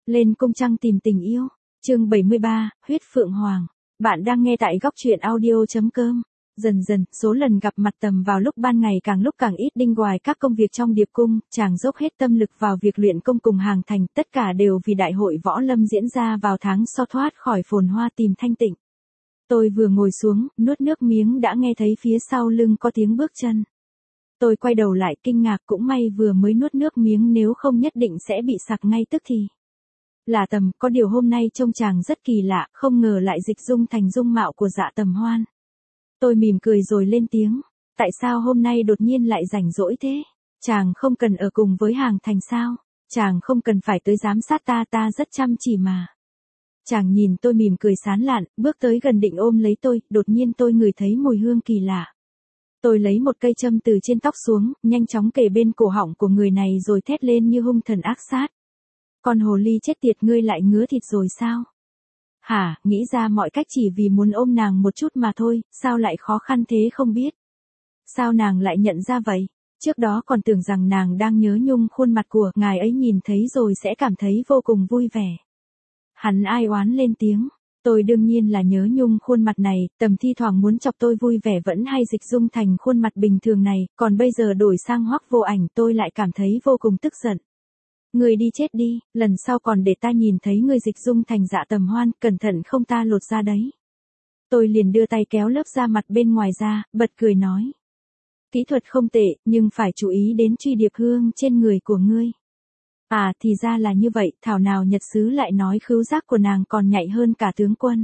Lên cung trăng tìm tình yêu. Chương 73, Huyết Phượng Hoàng. Bạn đang nghe tại góc truyện audio.com. Dần dần, số lần gặp mặt Tầm vào lúc ban ngày càng lúc càng ít. Đinh ngoài các công việc trong điệp cung, chàng dốc hết tâm lực vào việc luyện công cùng Hàng Thành, tất cả đều vì đại hội võ lâm diễn ra vào tháng so thoát khỏi phồn hoa tìm thanh tịnh. Tôi vừa ngồi xuống, nuốt nước miếng đã nghe thấy phía sau lưng có tiếng bước chân. Tôi quay đầu lại kinh ngạc, cũng may vừa mới nuốt nước miếng, nếu không nhất định sẽ bị sặc ngay tức thì. Là Tầm, có điều hôm nay trông chàng rất kỳ lạ, không ngờ lại dịch dung thành dung mạo của Dạ Tầm Hoan. Tôi mỉm cười rồi lên tiếng, tại sao hôm nay đột nhiên lại rảnh rỗi thế? Chàng không cần ở cùng với Hàng Thành sao? Chàng không cần phải tới giám sát ta rất chăm chỉ mà. Chàng nhìn tôi mỉm cười sán lạn, bước tới gần định ôm lấy tôi, đột nhiên tôi ngửi thấy mùi hương kỳ lạ. Tôi lấy một cây châm từ trên tóc xuống, nhanh chóng kề bên cổ họng của người này rồi thét lên như hung thần ác sát. Con hồ ly chết tiệt, ngươi lại ngứa thịt rồi sao? Hả, nghĩ ra mọi cách chỉ vì muốn ôm nàng một chút mà thôi, sao lại khó khăn thế không biết? Sao nàng lại nhận ra vậy? Trước đó còn tưởng rằng nàng đang nhớ nhung khuôn mặt của ngài ấy, nhìn thấy rồi sẽ cảm thấy vô cùng vui vẻ. Hắn ai oán lên tiếng. Tôi đương nhiên là nhớ nhung khuôn mặt này, Tầm thi thoảng muốn chọc tôi vui vẻ vẫn hay dịch dung thành khuôn mặt bình thường này, còn bây giờ đổi sang Hoắc Vô Ảnh tôi lại cảm thấy vô cùng tức giận. Ngươi đi chết đi, lần sau còn để ta nhìn thấy ngươi dịch dung thành Dạ Tầm Hoan, cẩn thận không ta lột ra đấy. Tôi liền đưa tay kéo lớp da mặt bên ngoài ra, bật cười nói. Kỹ thuật không tệ, nhưng phải chú ý đến truy điệp hương trên người của ngươi. À thì ra là như vậy, thảo nào Nhật Sứ lại nói khứu giác của nàng còn nhạy hơn cả tướng quân.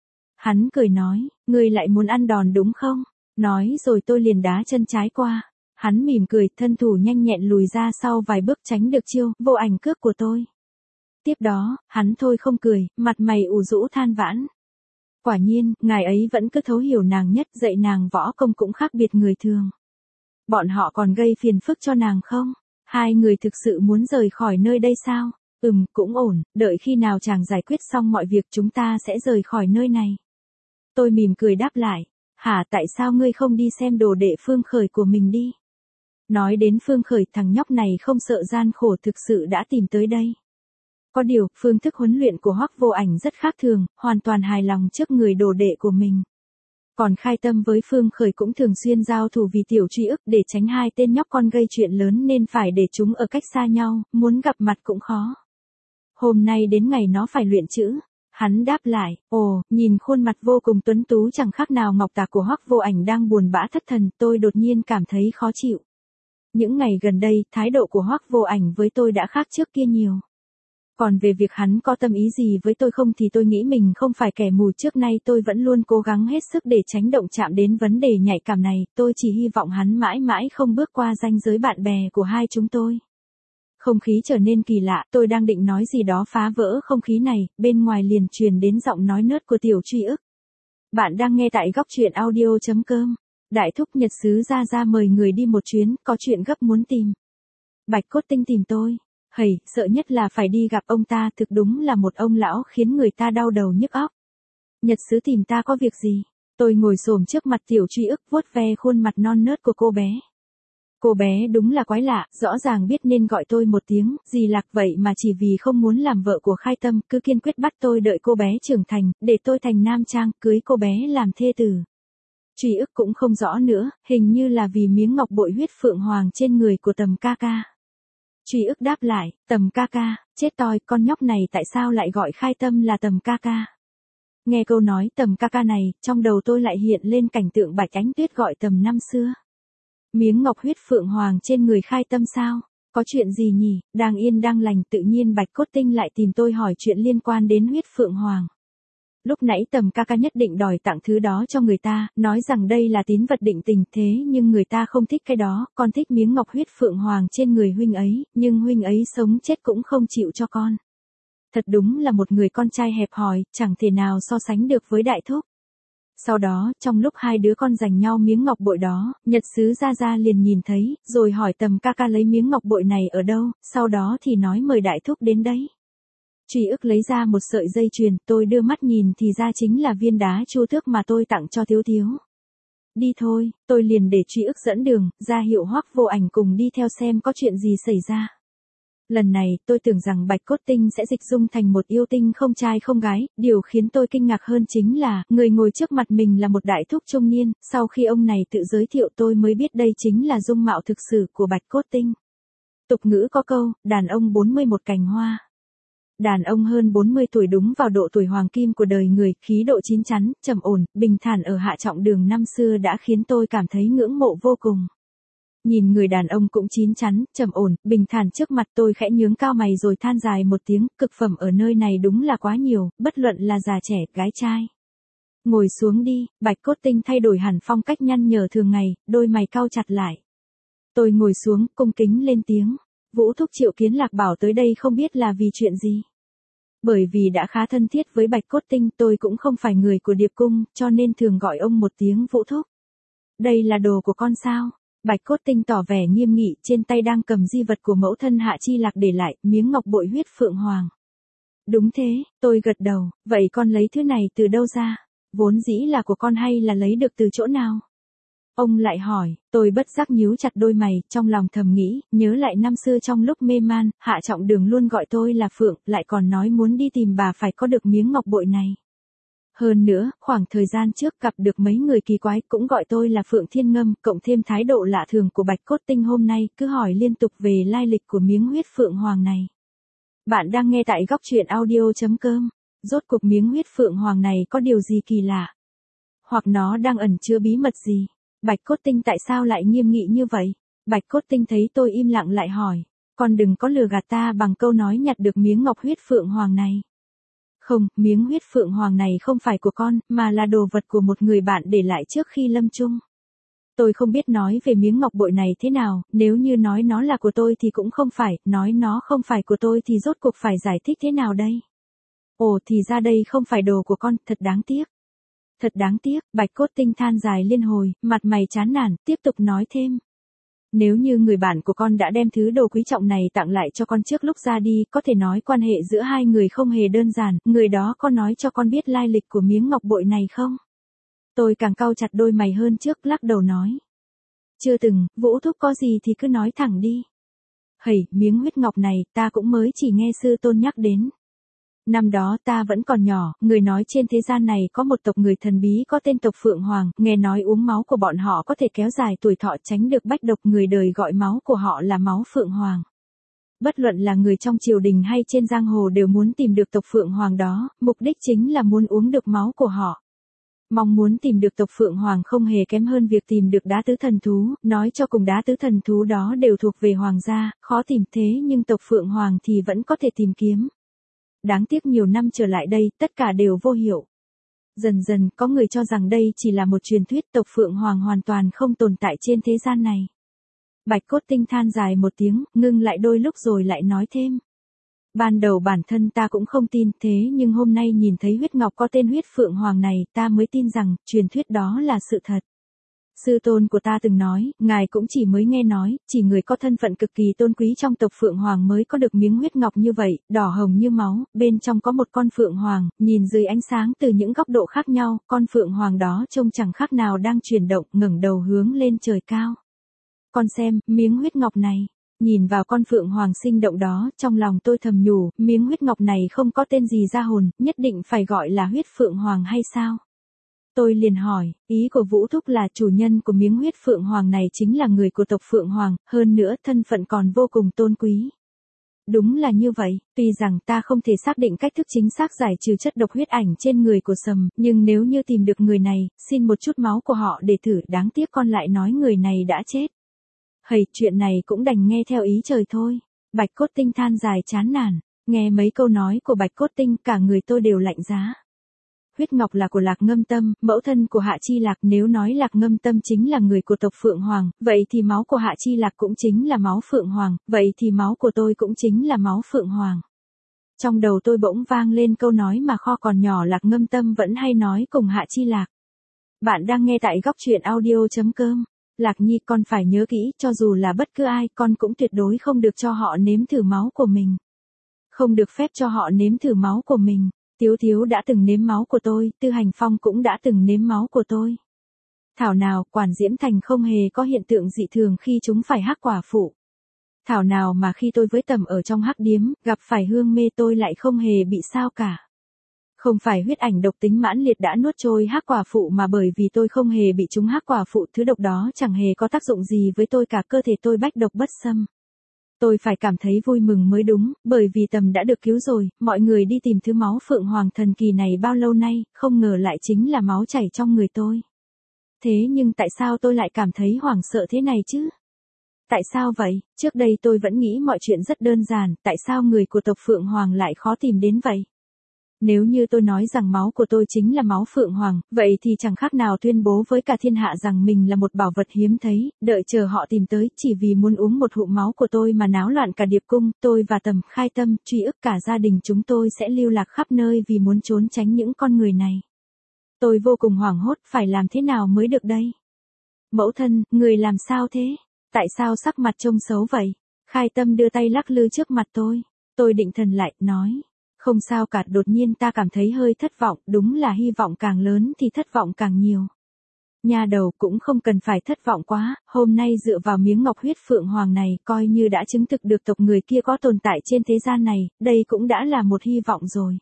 Hắn cười nói, ngươi lại muốn ăn đòn đúng không? Nói rồi tôi liền đá chân trái qua. Hắn mỉm cười, thân thủ nhanh nhẹn lùi ra sau vài bước tránh được chiêu Vô Ảnh cước của tôi. Tiếp đó, hắn thôi không cười, mặt mày ủ rũ than vãn. Quả nhiên, ngài ấy vẫn cứ thấu hiểu nàng nhất, dạy nàng võ công cũng khác biệt người thường. Bọn họ còn gây phiền phức cho nàng không? Hai người thực sự muốn rời khỏi nơi đây sao? Cũng ổn, đợi khi nào chàng giải quyết xong mọi việc chúng ta sẽ rời khỏi nơi này. Tôi mỉm cười đáp lại, hả, tại sao ngươi không đi xem đồ đệ Phương Khởi của mình đi? Nói đến Phương Khởi, thằng nhóc này không sợ gian khổ thực sự đã tìm tới đây. Có điều, phương thức huấn luyện của Hoắc Vô Ảnh rất khác thường, hoàn toàn hài lòng trước người đồ đệ của mình. Còn Khai Tâm với Phương Khởi cũng thường xuyên giao thủ vì tiểu truy ức, để tránh hai tên nhóc con gây chuyện lớn nên phải để chúng ở cách xa nhau, muốn gặp mặt cũng khó. Hôm nay đến ngày nó phải luyện chữ. Hắn đáp lại, ồ, nhìn khuôn mặt vô cùng tuấn tú chẳng khác nào ngọc tạc của Hoắc Vô Ảnh đang buồn bã thất thần, tôi đột nhiên cảm thấy khó chịu. Những ngày gần đây, thái độ của Hoắc Vô Ảnh với tôi đã khác trước kia nhiều. Còn về việc hắn có tâm ý gì với tôi không thì tôi nghĩ mình không phải kẻ mù, trước nay tôi vẫn luôn cố gắng hết sức để tránh động chạm đến vấn đề nhạy cảm này, tôi chỉ hy vọng hắn mãi mãi không bước qua ranh giới bạn bè của hai chúng tôi. Không khí trở nên kỳ lạ, tôi đang định nói gì đó phá vỡ không khí này, bên ngoài liền truyền đến giọng nói nớt của tiểu truy ức. Bạn đang nghe tại góc truyện audio.com. Đại thúc Nhật Sứ ra mời người đi một chuyến, có chuyện gấp muốn tìm. Bạch Cốt Tinh tìm tôi. Hầy, sợ nhất là phải đi gặp ông ta, thực đúng là một ông lão khiến người ta đau đầu nhức óc. Nhật Sứ tìm ta có việc gì? Tôi ngồi xổm trước mặt tiểu truy ức vuốt ve khuôn mặt non nớt của cô bé. Cô bé đúng là quái lạ, rõ ràng biết nên gọi tôi một tiếng, dì Lạc, vậy mà chỉ vì không muốn làm vợ của Khai Tâm, cứ kiên quyết bắt tôi đợi cô bé trưởng thành, để tôi thành nam trang, cưới cô bé làm thê tử. Truy ức cũng không rõ nữa, hình như là vì miếng ngọc bội huyết phượng hoàng trên người của Tầm ca ca. Truy ức đáp lại, Tầm ca ca, chết toi, con nhóc này tại sao lại gọi Khai Tâm là Tầm ca ca? Nghe câu nói Tầm ca ca này, trong đầu tôi lại hiện lên cảnh tượng Bạch Ánh Tuyết gọi Tầm năm xưa. Miếng ngọc huyết phượng hoàng trên người Khai Tâm sao? Có chuyện gì nhỉ? Đang yên đang lành tự nhiên Bạch Cốt Tinh lại tìm tôi hỏi chuyện liên quan đến huyết phượng hoàng. Lúc nãy Tầm ca ca nhất định đòi tặng thứ đó cho người ta, nói rằng đây là tín vật định tình, thế nhưng người ta không thích cái đó, con thích miếng ngọc huyết phượng hoàng trên người huynh ấy, nhưng huynh ấy sống chết cũng không chịu cho con. Thật đúng là một người con trai hẹp hòi, chẳng thể nào so sánh được với đại thúc. Sau đó, trong lúc hai đứa con giành nhau miếng ngọc bội đó, Nhật Sứ ra liền nhìn thấy, rồi hỏi Tầm ca ca lấy miếng ngọc bội này ở đâu, sau đó thì nói mời đại thúc đến đấy. Truy ức lấy ra một sợi dây chuyền, tôi đưa mắt nhìn thì ra chính là viên đá chu tước mà tôi tặng cho Thiếu Thiếu. Đi thôi, tôi liền để Truy ức dẫn đường, ra hiệu Hoắc Vô Ảnh cùng đi theo xem có chuyện gì xảy ra. Lần này tôi tưởng rằng bạch cốt tinh sẽ dịch dung thành một yêu tinh không trai không gái, điều khiến tôi kinh ngạc hơn chính là, người ngồi trước mặt mình là một đại thúc trung niên, sau khi ông này tự giới thiệu tôi mới biết đây chính là dung mạo thực sự của bạch cốt tinh. Tục ngữ có câu, đàn ông 40 một cành hoa. Đàn ông hơn 40 tuổi đúng vào độ tuổi hoàng kim của đời người, khí độ chín chắn, trầm ổn, bình thản ở Hạ Trọng Đường năm xưa đã khiến tôi cảm thấy ngưỡng mộ vô cùng. Nhìn người đàn ông cũng chín chắn, trầm ổn, bình thản trước mặt tôi khẽ nhướng cao mày rồi than dài một tiếng, cực phẩm ở nơi này đúng là quá nhiều, bất luận là già trẻ, gái trai. Ngồi xuống đi, bạch cốt tinh thay đổi hẳn phong cách nhăn nhở thường ngày, đôi mày cau chặt lại. Tôi ngồi xuống, cung kính lên tiếng. Vũ thúc Triệu Kiến Lạc bảo tới đây không biết là vì chuyện gì. Bởi vì đã khá thân thiết với bạch cốt tinh, tôi cũng không phải người của Điệp Cung, cho nên thường gọi ông một tiếng Vũ thúc. Đây là đồ của con sao? Bạch cốt tinh tỏ vẻ nghiêm nghị, trên tay đang cầm di vật của mẫu thân Hạ Chi Lạc để lại, miếng ngọc bội huyết phượng hoàng. Đúng thế, tôi gật đầu, vậy con lấy thứ này từ đâu ra? Vốn dĩ là của con hay là lấy được từ chỗ nào? Ông lại hỏi, tôi bất giác nhíu chặt đôi mày, trong lòng thầm nghĩ, nhớ lại năm xưa trong lúc mê man, Hạ Trọng Đường luôn gọi tôi là Phượng, lại còn nói muốn đi tìm bà phải có được miếng ngọc bội này. Hơn nữa, khoảng thời gian trước gặp được mấy người kỳ quái cũng gọi tôi là Phượng Thiên Ngâm, cộng thêm thái độ lạ thường của bạch cốt tinh hôm nay, cứ hỏi liên tục về lai lịch của miếng huyết phượng hoàng này. Bạn đang nghe tại góc truyện audio.com. Rốt cuộc miếng huyết phượng hoàng này có điều gì kỳ lạ? Hoặc nó đang ẩn chứa bí mật gì? Bạch cốt tinh tại sao lại nghiêm nghị như vậy? Bạch cốt tinh thấy tôi im lặng lại hỏi. Con đừng có lừa gạt ta bằng câu nói nhặt được miếng ngọc huyết phượng hoàng này. Không, miếng huyết phượng hoàng này không phải của con, mà là đồ vật của một người bạn để lại trước khi lâm chung. Tôi không biết nói về miếng ngọc bội này thế nào, nếu như nói nó là của tôi thì cũng không phải, nói nó không phải của tôi thì rốt cuộc phải giải thích thế nào đây? Ồ thì ra đây không phải đồ của con, thật đáng tiếc. Thật đáng tiếc, bạch cốt tinh than dài liên hồi, mặt mày chán nản, tiếp tục nói thêm. Nếu như người bạn của con đã đem thứ đồ quý trọng này tặng lại cho con trước lúc ra đi, có thể nói quan hệ giữa hai người không hề đơn giản, người đó có nói cho con biết lai lịch của miếng ngọc bội này không? Tôi càng cau chặt đôi mày hơn trước, lắc đầu nói. Chưa từng, Vũ thúc có gì thì cứ nói thẳng đi. Hầy, miếng huyết ngọc này, ta cũng mới chỉ nghe sư tôn nhắc đến. Năm đó ta vẫn còn nhỏ, người nói trên thế gian này có một tộc người thần bí có tên tộc Phượng Hoàng, nghe nói uống máu của bọn họ có thể kéo dài tuổi thọ tránh được bách độc, người đời gọi máu của họ là máu Phượng Hoàng. Bất luận là người trong triều đình hay trên giang hồ đều muốn tìm được tộc Phượng Hoàng đó, mục đích chính là muốn uống được máu của họ. Mong muốn tìm được tộc Phượng Hoàng không hề kém hơn việc tìm được đá tứ thần thú, nói cho cùng đá tứ thần thú đó đều thuộc về hoàng gia, khó tìm thế nhưng tộc Phượng Hoàng thì vẫn có thể tìm kiếm. Đáng tiếc nhiều năm trở lại đây, tất cả đều vô hiệu. Dần dần, có người cho rằng đây chỉ là một truyền thuyết, tộc Phượng Hoàng hoàn toàn không tồn tại trên thế gian này. Bạch cốt tinh than dài một tiếng, ngưng lại đôi lúc rồi lại nói thêm. Ban đầu bản thân ta cũng không tin, thế nhưng hôm nay nhìn thấy huyết ngọc có tên huyết Phượng Hoàng này, ta mới tin rằng, truyền thuyết đó là sự thật. Sư tôn của ta từng nói, ngài cũng chỉ mới nghe nói, chỉ người có thân phận cực kỳ tôn quý trong tộc Phượng Hoàng mới có được miếng huyết ngọc như vậy, đỏ hồng như máu, bên trong có một con Phượng Hoàng, nhìn dưới ánh sáng từ những góc độ khác nhau, con Phượng Hoàng đó trông chẳng khác nào đang chuyển động, ngẩng đầu hướng lên trời cao. Con xem, miếng huyết ngọc này. Nhìn vào con Phượng Hoàng sinh động đó, trong lòng tôi thầm nhủ, miếng huyết ngọc này không có tên gì ra hồn, nhất định phải gọi là huyết Phượng Hoàng hay sao? Tôi liền hỏi, ý của Vũ thúc là chủ nhân của miếng huyết Phượng Hoàng này chính là người của tộc Phượng Hoàng, hơn nữa thân phận còn vô cùng tôn quý. Đúng là như vậy, tuy rằng ta không thể xác định cách thức chính xác giải trừ chất độc huyết ảnh trên người của Sầm, nhưng nếu như tìm được người này, xin một chút máu của họ để thử, đáng tiếc con lại nói người này đã chết. Hầy, chuyện này cũng đành nghe theo ý trời thôi. Bạch cốt tinh than dài chán nản, nghe mấy câu nói của bạch cốt tinh cả người tôi đều lạnh giá. Huyết ngọc là của Lạc Ngâm Tâm, mẫu thân của Hạ Chi Lạc, nếu nói Lạc Ngâm Tâm chính là người của tộc Phượng Hoàng, vậy thì máu của Hạ Chi Lạc cũng chính là máu Phượng Hoàng, vậy thì máu của tôi cũng chính là máu Phượng Hoàng. Trong đầu tôi bỗng vang lên câu nói mà kho còn nhỏ Lạc Ngâm Tâm vẫn hay nói cùng Hạ Chi Lạc. Bạn đang nghe tại góc truyện audio.com. Lạc Nhi, con phải nhớ kỹ, cho dù là bất cứ ai, con cũng tuyệt đối không được cho họ nếm thử máu của mình. Không được phép cho họ nếm thử máu của mình. Tiếu Thiếu đã từng nếm máu của tôi, Tư Hành Phong cũng đã từng nếm máu của tôi. Thảo nào, Quản Diễm Thành không hề có hiện tượng dị thường khi chúng phải hắc quả phụ. Thảo nào mà khi tôi với Tầm ở trong hắc điếm, gặp phải Hương Mê tôi lại không hề bị sao cả. Không phải huyết ảnh độc tính mãn liệt đã nuốt trôi hắc quả phụ mà bởi vì tôi không hề bị trúng hắc quả phụ, thứ độc đó chẳng hề có tác dụng gì với tôi cả, cơ thể tôi bách độc bất xâm. Tôi phải cảm thấy vui mừng mới đúng, bởi vì Tầm đã được cứu rồi, mọi người đi tìm thứ máu phượng hoàng thần kỳ này bao lâu nay, không ngờ lại chính là máu chảy trong người tôi. Thế nhưng tại sao tôi lại cảm thấy hoảng sợ thế này chứ? Tại sao vậy? Trước đây tôi vẫn nghĩ mọi chuyện rất đơn giản, tại sao người của tộc Phượng Hoàng lại khó tìm đến vậy? Nếu như tôi nói rằng máu của tôi chính là máu Phượng Hoàng, vậy thì chẳng khác nào tuyên bố với cả thiên hạ rằng mình là một bảo vật hiếm thấy, đợi chờ họ tìm tới, chỉ vì muốn uống một ngụm máu của tôi mà náo loạn cả điệp cung, tôi và Tầm, Khai Tâm, Truy Ức, cả gia đình chúng tôi sẽ lưu lạc khắp nơi vì muốn trốn tránh những con người này. Tôi vô cùng hoảng hốt, phải làm thế nào mới được đây? Mẫu thân, người làm sao thế? Tại sao sắc mặt trông xấu vậy? Khai Tâm đưa tay lắc lư trước mặt tôi. Tôi định thần lại, nói. Không sao cả, đột nhiên ta cảm thấy hơi thất vọng, đúng là hy vọng càng lớn thì thất vọng càng nhiều. Nha đầu, cũng không cần phải thất vọng quá, hôm nay dựa vào miếng ngọc huyết phượng hoàng này, coi như đã chứng thực được tộc người kia có tồn tại trên thế gian này, đây cũng đã là một hy vọng rồi.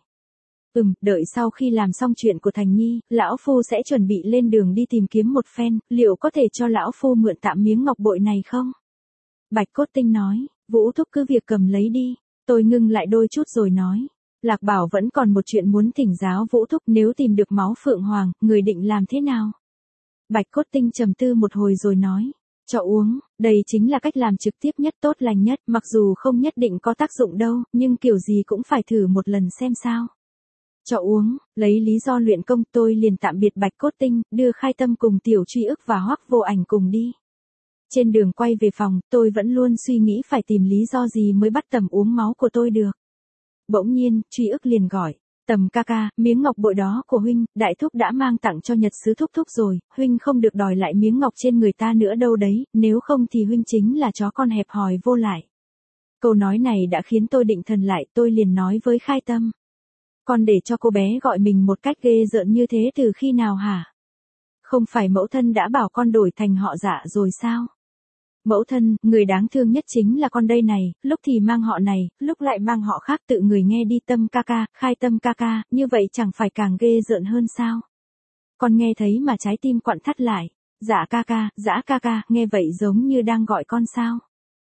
Đợi sau khi làm xong chuyện của Thành Nhi, lão phu sẽ chuẩn bị lên đường đi tìm kiếm một phen, liệu có thể cho lão phu mượn tạm miếng ngọc bội này không? Bạch Cốt Tinh nói, Vũ Thúc cứ việc cầm lấy đi. Tôi ngưng lại đôi chút rồi nói, Lạc Bảo vẫn còn một chuyện muốn thỉnh giáo Vũ Thúc, nếu tìm được máu Phượng Hoàng, người định làm thế nào? Bạch Cốt Tinh trầm tư một hồi rồi nói, cho uống, đây chính là cách làm trực tiếp nhất, tốt lành nhất, mặc dù không nhất định có tác dụng đâu, nhưng kiểu gì cũng phải thử một lần xem sao. Cho uống, lấy lý do luyện công, tôi liền tạm biệt Bạch Cốt Tinh, đưa Khai Tâm cùng Tiểu Truy Ức và Hoắc Vô Ảnh cùng đi. Trên đường quay về phòng, tôi vẫn luôn suy nghĩ phải tìm lý do gì mới bắt Tầm uống máu của tôi được. Bỗng nhiên, Truy Ức liền gọi, Tầm ca ca, miếng ngọc bội đó của huynh, đại thúc đã mang tặng cho Nhật Sứ thúc thúc rồi, huynh không được đòi lại miếng ngọc trên người ta nữa đâu đấy, nếu không thì huynh chính là chó con hẹp hòi vô lại. Câu nói này đã khiến tôi định thần lại, tôi liền nói với Khai Tâm. Con để cho cô bé gọi mình một cách ghê rợn như thế từ khi nào hả? Không phải mẫu thân đã bảo con đổi thành họ Dạ rồi sao? Mẫu thân, người đáng thương nhất chính là con đây này, lúc thì mang họ này, lúc lại mang họ khác, tự người nghe đi. Tâm ca ca, Khai Tâm ca ca, như vậy chẳng phải càng ghê rợn hơn sao? Con nghe thấy mà trái tim quặn thắt lại. Dạ ca ca, Dã ca ca, nghe vậy giống như đang gọi con sao?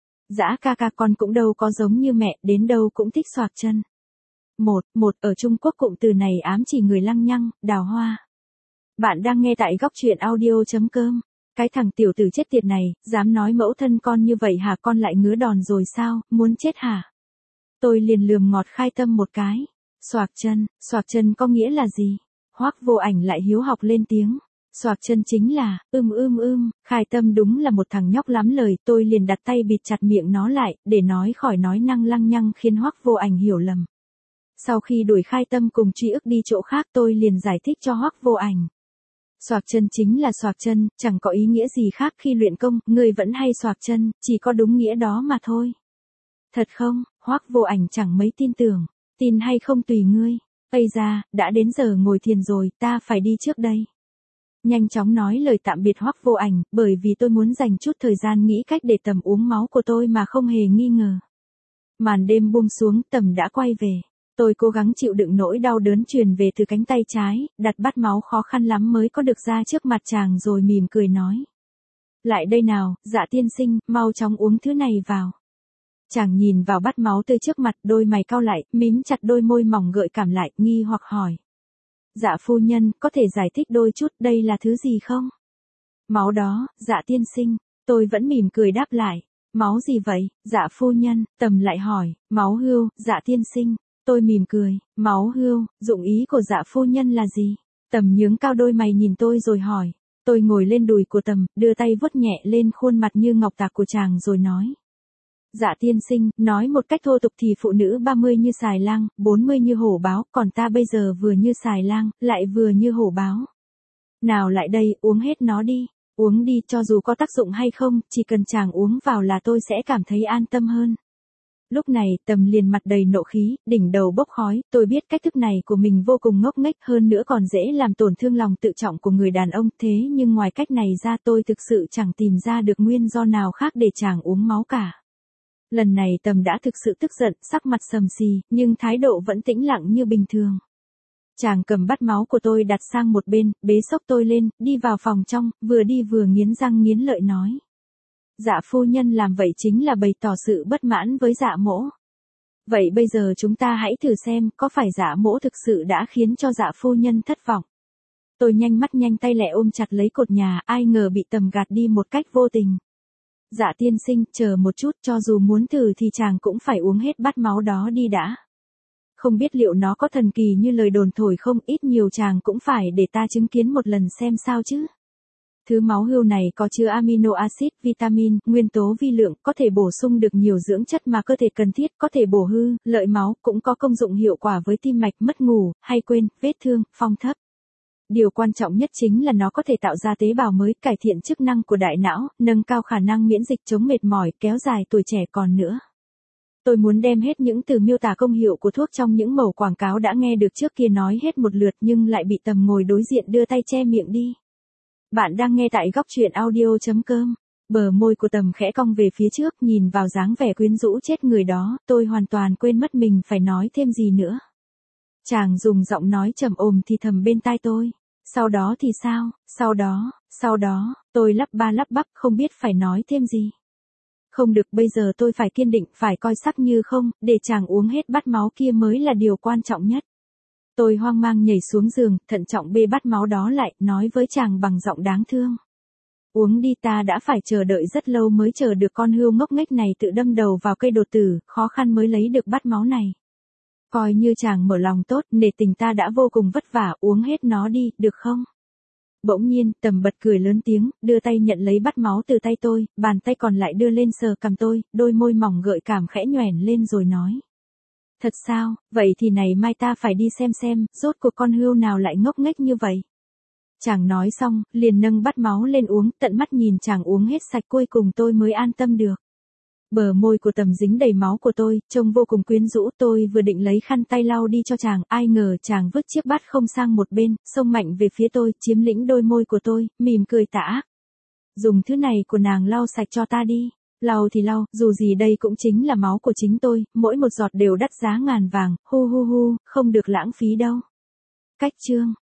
Dã ca ca, con cũng đâu có giống như mẹ, đến đâu cũng thích xoạc chân. Một ở Trung Quốc cụm từ này ám chỉ người lăng nhăng, đào hoa. Bạn đang nghe tại góc truyện audio.com. Cái thằng tiểu tử chết tiệt này, dám nói mẫu thân con như vậy hả? Con lại ngứa đòn rồi sao, muốn chết hả? Tôi liền lườm ngọt Khai Tâm một cái. Xoạc chân có nghĩa là gì? Hoắc Vô Ảnh lại hiếu học lên tiếng. Xoạc chân chính là, Khai Tâm đúng là một thằng nhóc lắm lời, tôi liền đặt tay bịt chặt miệng nó lại, để nói khỏi nói năng lăng nhăng khiến Hoắc Vô Ảnh hiểu lầm. Sau khi đuổi Khai Tâm cùng Truy Ức đi chỗ khác, tôi liền giải thích cho Hoắc Vô Ảnh. Xoạc chân chính là xoạc chân, chẳng có ý nghĩa gì khác, khi luyện công, ngươi vẫn hay xoạc chân, chỉ có đúng nghĩa đó mà thôi. Thật không? Hoắc Vô Ảnh chẳng mấy tin tưởng. Tin hay không tùy ngươi. Ây da, đã đến giờ ngồi thiền rồi, ta phải đi trước đây. Nhanh chóng nói lời tạm biệt Hoắc Vô Ảnh, bởi vì tôi muốn dành chút thời gian nghĩ cách để Tầm uống máu của tôi mà không hề nghi ngờ. Màn đêm buông xuống, Tầm đã quay về. Tôi cố gắng chịu đựng nỗi đau đớn truyền về từ cánh tay trái, đặt bát máu khó khăn lắm mới có được ra trước mặt chàng rồi mỉm cười nói. Lại đây nào, Dạ tiên sinh, mau chóng uống thứ này vào. Chàng nhìn vào bát máu tươi trước mặt, đôi mày cau lại, mím chặt đôi môi mỏng gợi cảm lại, nghi hoặc hỏi. Dạ phu nhân, có thể giải thích đôi chút, đây là thứ gì không? Máu đó, Dạ tiên sinh, tôi vẫn mỉm cười đáp lại. Máu gì vậy, Dạ phu nhân? Tầm lại hỏi. Máu hươu, Dạ tiên sinh. Tôi mỉm cười, máu hươu, dụng ý của Dạ phu nhân là gì? Tầm nhướng cao đôi mày nhìn tôi rồi hỏi. Tôi ngồi lên đùi của Tầm, đưa tay vuốt nhẹ lên khuôn mặt như ngọc tạc của chàng rồi nói. Dạ tiên sinh, nói một cách thô tục thì phụ nữ 30 như xài lang, 40 như hổ báo, còn ta bây giờ vừa như xài lang, lại vừa như hổ báo. Nào lại đây, uống hết nó đi. Uống đi, cho dù có tác dụng hay không, chỉ cần chàng uống vào là tôi sẽ cảm thấy an tâm hơn. Lúc này, Tầm liền mặt đầy nộ khí, đỉnh đầu bốc khói, tôi biết cách thức này của mình vô cùng ngốc nghếch, hơn nữa còn dễ làm tổn thương lòng tự trọng của người đàn ông, thế nhưng ngoài cách này ra tôi thực sự chẳng tìm ra được nguyên do nào khác để chàng uống máu cả. Lần này Tầm đã thực sự tức giận, sắc mặt sầm xì, nhưng thái độ vẫn tĩnh lặng như bình thường. Chàng cầm bát máu của tôi đặt sang một bên, bế xốc tôi lên, đi vào phòng trong, vừa đi vừa nghiến răng nghiến lợi nói. Dạ phu nhân làm vậy chính là bày tỏ sự bất mãn với dạ mỗ. Vậy bây giờ chúng ta hãy thử xem có phải dạ mỗ thực sự đã khiến cho dạ phu nhân thất vọng. Tôi nhanh mắt nhanh tay lẹ ôm chặt lấy cột nhà, ai ngờ bị Tầm gạt đi một cách vô tình. Dạ tiên sinh, chờ một chút, cho dù muốn thử thì chàng cũng phải uống hết bát máu đó đi đã. Không biết liệu nó có thần kỳ như lời đồn thổi không, ít nhiều chàng cũng phải để ta chứng kiến một lần xem sao chứ. Thứ máu hươu này có chứa amino acid, vitamin, nguyên tố vi lượng, có thể bổ sung được nhiều dưỡng chất mà cơ thể cần thiết, có thể bổ hư, lợi máu, cũng có công dụng hiệu quả với tim mạch, mất ngủ, hay quên, vết thương, phong thấp. Điều quan trọng nhất chính là nó có thể tạo ra tế bào mới, cải thiện chức năng của đại não, nâng cao khả năng miễn dịch, chống mệt mỏi, kéo dài tuổi trẻ còn nữa. Tôi muốn đem hết những từ miêu tả công hiệu của thuốc trong những mẩu quảng cáo đã nghe được trước kia nói hết một lượt nhưng lại bị Tầm ngồi đối diện đưa tay che miệng đi. Bạn đang nghe tại góc truyện audio.com. Bờ môi của Tầm khẽ cong về phía trước, nhìn vào dáng vẻ quyến rũ chết người đó, tôi hoàn toàn quên mất mình phải nói thêm gì nữa. Chàng dùng giọng nói trầm ồm thì thầm bên tai tôi. Sau đó thì sao, sau đó, tôi lắp ba lắp bắp không biết phải nói thêm gì. Không được, bây giờ tôi phải kiên định, phải coi sắc như không, để chàng uống hết bát máu kia mới là điều quan trọng nhất. Tôi hoang mang nhảy xuống giường, thận trọng bê bát máu đó lại, nói với chàng bằng giọng đáng thương. Uống đi, ta đã phải chờ đợi rất lâu mới chờ được con hươu ngốc nghếch này tự đâm đầu vào cây đột tử, khó khăn mới lấy được bát máu này. Coi như chàng mở lòng tốt, nể tình ta đã vô cùng vất vả, uống hết nó đi, được không? Bỗng nhiên, Tầm bật cười lớn tiếng, đưa tay nhận lấy bát máu từ tay tôi, bàn tay còn lại đưa lên sờ cằm tôi, đôi môi mỏng gợi cảm khẽ nhoẻn lên rồi nói. Thật sao, vậy thì này mai ta phải đi xem, rốt cuộc con hươu nào lại ngốc nghếch như vậy. Chàng nói xong, liền nâng bát máu lên uống, tận mắt nhìn chàng uống hết sạch cuối cùng tôi mới an tâm được. Bờ môi của Tầm dính đầy máu của tôi, trông vô cùng quyến rũ, tôi vừa định lấy khăn tay lau đi cho chàng, ai ngờ chàng vứt chiếc bát không sang một bên, xông mạnh về phía tôi, chiếm lĩnh đôi môi của tôi, mỉm cười tà ác. Dùng thứ này của nàng lau sạch cho ta đi. Lau thì lau, dù gì đây cũng chính là máu của chính tôi, mỗi một giọt đều đắt giá ngàn vàng, hu, không được lãng phí đâu. Cách chương